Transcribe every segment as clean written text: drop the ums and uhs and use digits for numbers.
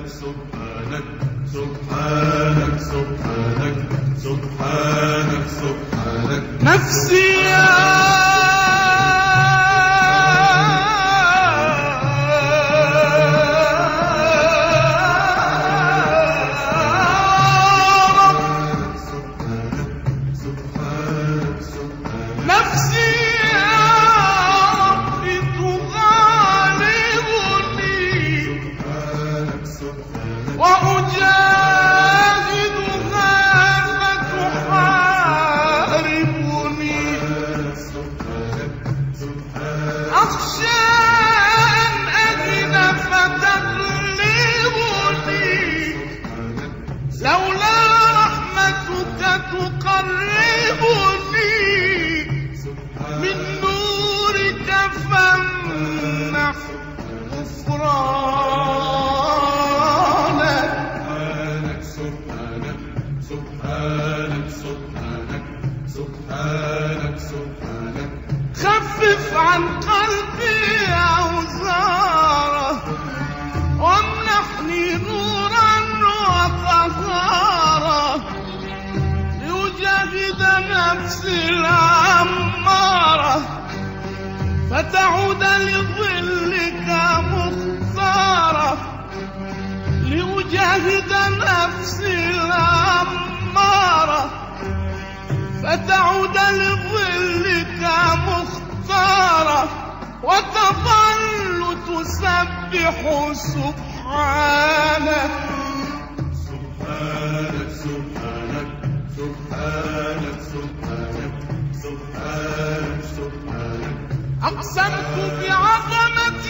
سبحانك سبحانك سبحانك سبحانك سبحانك نفسي يا خفف عن قلبي أوزاره وامنحني نورا وطهارة لأجاهد نفسي الأمارة فتعود لظلك مختارة لأجاهد نفسي الأمارة فتعود لظلك مختارة وتظل تسبح سبحانك سبحانك سبحانك سبحانك سبحانك سبحانك سبحانك أقسمت بعظمة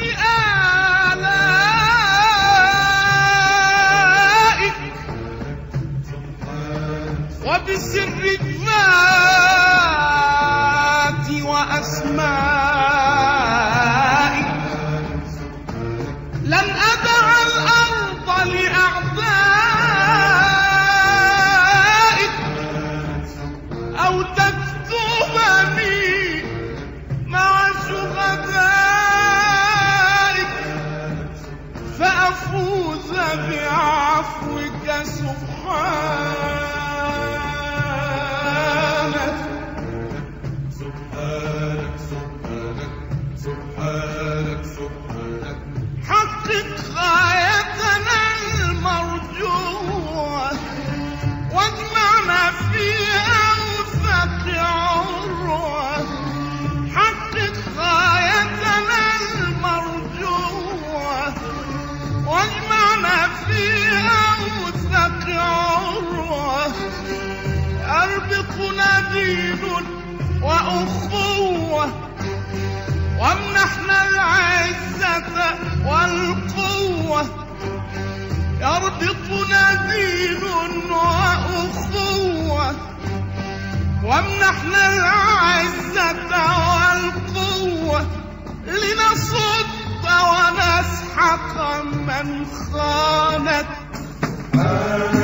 آلائك وبسر الذات وأسمائك لن أدع الأرض لأعدائك أو تكتبني مع شهدائك فأفوز بعفوك سبحانك سبحانك سبحانك سبحانك سبحانك حقق غايتنا المرجوة واجمعنا في أوثق عروة حقق غايتنا المرجوة واجمعنا في أوثق عروة أربطنا دين وأخوة وامنحنا العزة والقوة يربطنا دين وأخوة وامنحنا العزة والقوة لنصد ونسحق من خانت